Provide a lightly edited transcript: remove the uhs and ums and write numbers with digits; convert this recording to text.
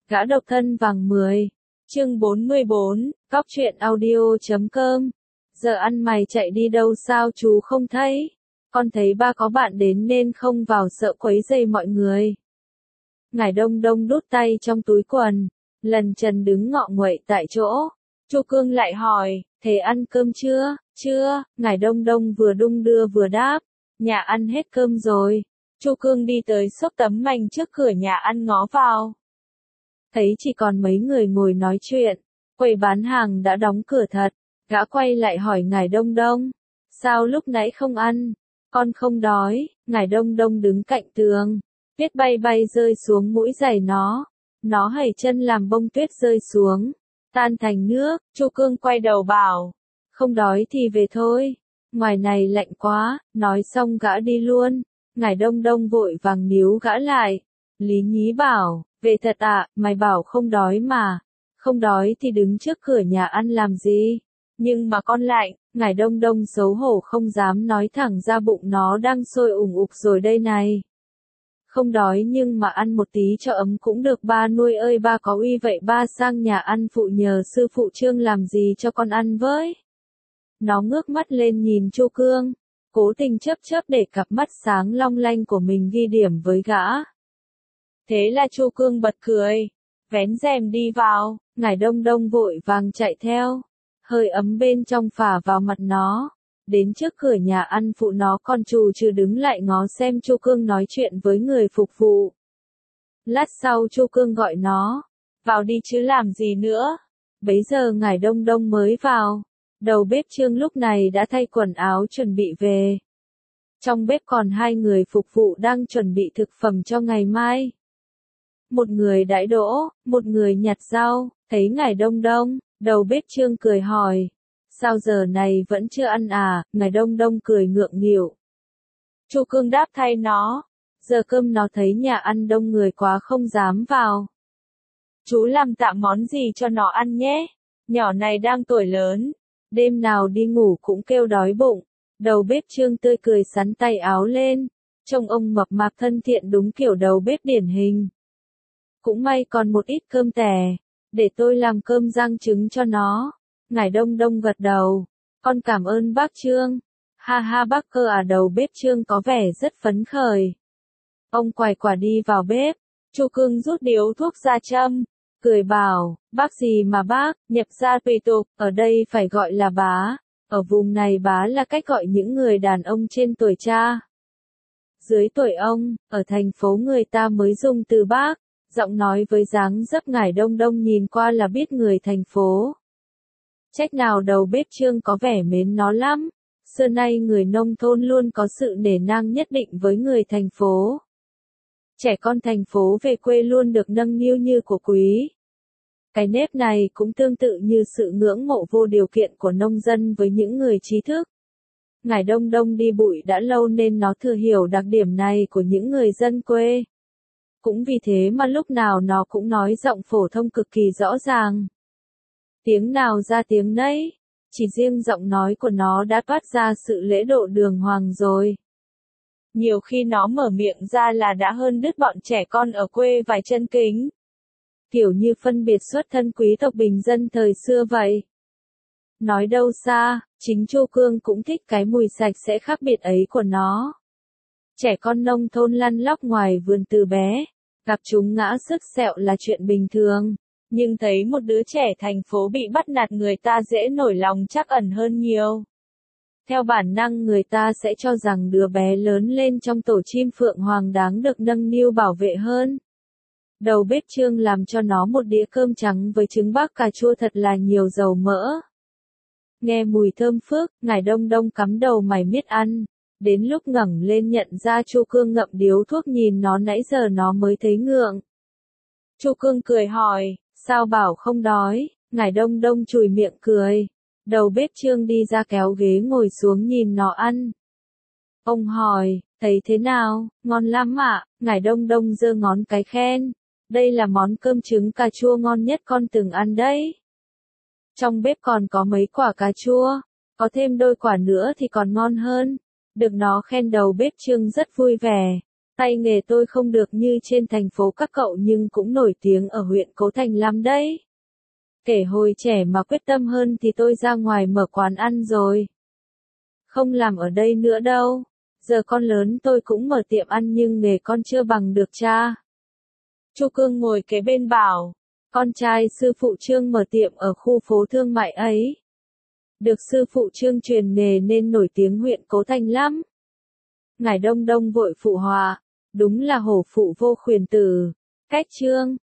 Gã độc thân vàng 10. Chương 44, Cóc truyện audio.com. Giờ ăn mày chạy đi đâu sao chú không thấy? Con thấy ba có bạn đến nên không vào sợ quấy rầy mọi người. Ngải Đông Đông đút tay trong túi quần, lần trần đứng ngọ nguậy tại chỗ. Chu Cương lại hỏi, thế ăn cơm chưa? Chưa, Ngải Đông Đông vừa đung đưa vừa đáp, nhà ăn hết cơm rồi. Chu Cương đi tới xốc tấm mành trước cửa nhà ăn ngó vào. Thấy chỉ còn mấy người ngồi nói chuyện, quầy bán hàng đã đóng cửa thật, gã quay lại hỏi Ngải Đông Đông, sao lúc nãy không ăn? Con không đói. Ngải Đông Đông đứng cạnh tường, tuyết bay bay rơi xuống mũi giày nó hẩy chân làm bông tuyết rơi xuống, tan thành nước. Chu Cương quay đầu bảo, không đói thì về thôi, ngoài này lạnh quá. Nói xong gã đi luôn. Ngải Đông Đông vội vàng níu gã lại. Lý Nhí bảo, về thật ạ, mày bảo không đói mà. Không đói thì đứng trước cửa nhà ăn làm gì? Nhưng mà con lạnh. Ngải Đông Đông xấu hổ không dám nói thẳng ra bụng nó đang sôi ủng ục rồi đây này. Không đói nhưng mà ăn một tí cho ấm cũng được ba nuôi ơi, ba có uy vậy ba sang nhà ăn phụ nhờ sư phụ Trương làm gì cho con ăn với. Nó ngước mắt lên nhìn Chu Cương, cố tình chớp chớp để cặp mắt sáng long lanh của mình ghi điểm với gã. Thế là Chu Cương bật cười, vén rèm đi vào. Ngải Đông Đông vội vàng chạy theo, hơi ấm bên trong phả vào mặt nó. Đến trước cửa nhà ăn phụ nó còn trù trừ đứng lại ngó xem Chu Cương nói chuyện với người phục vụ. Lát sau Chu Cương gọi nó, vào đi chứ làm gì nữa. Bấy giờ Ngải Đông Đông mới vào. Đầu bếp Trương lúc này đã thay quần áo chuẩn bị về. Trong bếp còn hai người phục vụ đang chuẩn bị thực phẩm cho ngày mai. Một người đãi đỗ, một người nhặt rau. Thấy Ngải Đông Đông, đầu bếp Trương cười hỏi, sao giờ này vẫn chưa ăn à? Ngải Đông Đông cười ngượng nghịu. Chu Cương đáp thay nó, giờ cơm nó thấy nhà ăn đông người quá không dám vào. Chú làm tạm món gì cho nó ăn nhé, nhỏ này đang tuổi lớn, đêm nào đi ngủ cũng kêu đói bụng. Đầu bếp Trương tươi cười xắn tay áo lên, trông ông mập mạp thân thiện đúng kiểu đầu bếp điển hình. Cũng may còn một ít cơm tẻ, để tôi làm cơm rang trứng cho nó. Ngải Đông Đông gật đầu, con cảm ơn bác Trương. Ha ha bác cơ à. Đầu bếp Trương có vẻ rất phấn khởi. Ông quài quả đi vào bếp, Chu Cương rút điếu thuốc ra châm, cười bảo, bác gì mà bác, nhập gia tùy tục, ở đây phải gọi là bá. Ở vùng này bá là cách gọi những người đàn ông trên tuổi cha. Dưới tuổi ông, ở thành phố người ta mới dùng từ bác. Giọng nói với dáng dấp Ngải Đông Đông nhìn qua là biết người thành phố. Trách nào đầu bếp Trương có vẻ mến nó lắm. Xưa nay người nông thôn luôn có sự nể nang nhất định với người thành phố. Trẻ con thành phố về quê luôn được nâng niu như của quý. Cái nếp này cũng tương tự như sự ngưỡng mộ vô điều kiện của nông dân với những người trí thức. Ngải Đông Đông đi bụi đã lâu nên nó thừa hiểu đặc điểm này của những người dân quê. Cũng vì thế mà lúc nào nó cũng nói giọng phổ thông cực kỳ rõ ràng. Tiếng nào ra tiếng nấy, chỉ riêng giọng nói của nó đã toát ra sự lễ độ đường hoàng rồi. Nhiều khi nó mở miệng ra là đã hơn đứt bọn trẻ con ở quê vài chân kính. Kiểu như phân biệt xuất thân quý tộc bình dân thời xưa vậy. Nói đâu xa, chính Chu Cương cũng thích cái mùi sạch sẽ khác biệt ấy của nó. Trẻ con nông thôn lăn lóc ngoài vườn từ bé, gặp chúng ngã sức sẹo là chuyện bình thường. Nhưng thấy một đứa trẻ thành phố bị bắt nạt người ta dễ nổi lòng trắc ẩn hơn nhiều. Theo bản năng người ta sẽ cho rằng đứa bé lớn lên trong tổ chim phượng hoàng đáng được nâng niu bảo vệ hơn. Đầu bếp Trương làm cho nó một đĩa cơm trắng với trứng bắc cà chua thật là nhiều dầu mỡ. Nghe mùi thơm phức, Ngải Đông Đông cắm đầu mày miết ăn. Đến lúc ngẩng lên nhận ra Chu Cương ngậm điếu thuốc nhìn nó nãy giờ nó mới thấy ngượng. Chu Cương cười hỏi, sao bảo không đói? Ngải Đông Đông chùi miệng cười. Đầu bếp Trương đi ra kéo ghế ngồi xuống nhìn nó ăn. Ông hỏi, thấy thế nào? Ngon lắm ạ. Ngải Đông Đông giơ ngón cái khen. Đây là món cơm trứng cà chua ngon nhất con từng ăn đấy. Trong bếp còn có mấy quả cà chua, có thêm đôi quả nữa thì còn ngon hơn. Được nó khen đầu bếp Trương rất vui vẻ. Tay nghề tôi không được như trên thành phố các cậu nhưng cũng nổi tiếng ở huyện Cố Thành lắm đấy. Kể hồi trẻ mà quyết tâm hơn thì tôi ra ngoài mở quán ăn rồi. Không làm ở đây nữa đâu. Giờ con lớn tôi cũng mở tiệm ăn nhưng nghề con chưa bằng được cha. Chu Cương ngồi kế bên bảo, con trai sư phụ Trương mở tiệm ở khu phố thương mại ấy. Được sư phụ Trương truyền nghề nên nổi tiếng huyện Cố Thành lắm. Ngải Đông Đông vội phụ họa, đúng là hổ phụ vô khuyển tử. Cách Trương.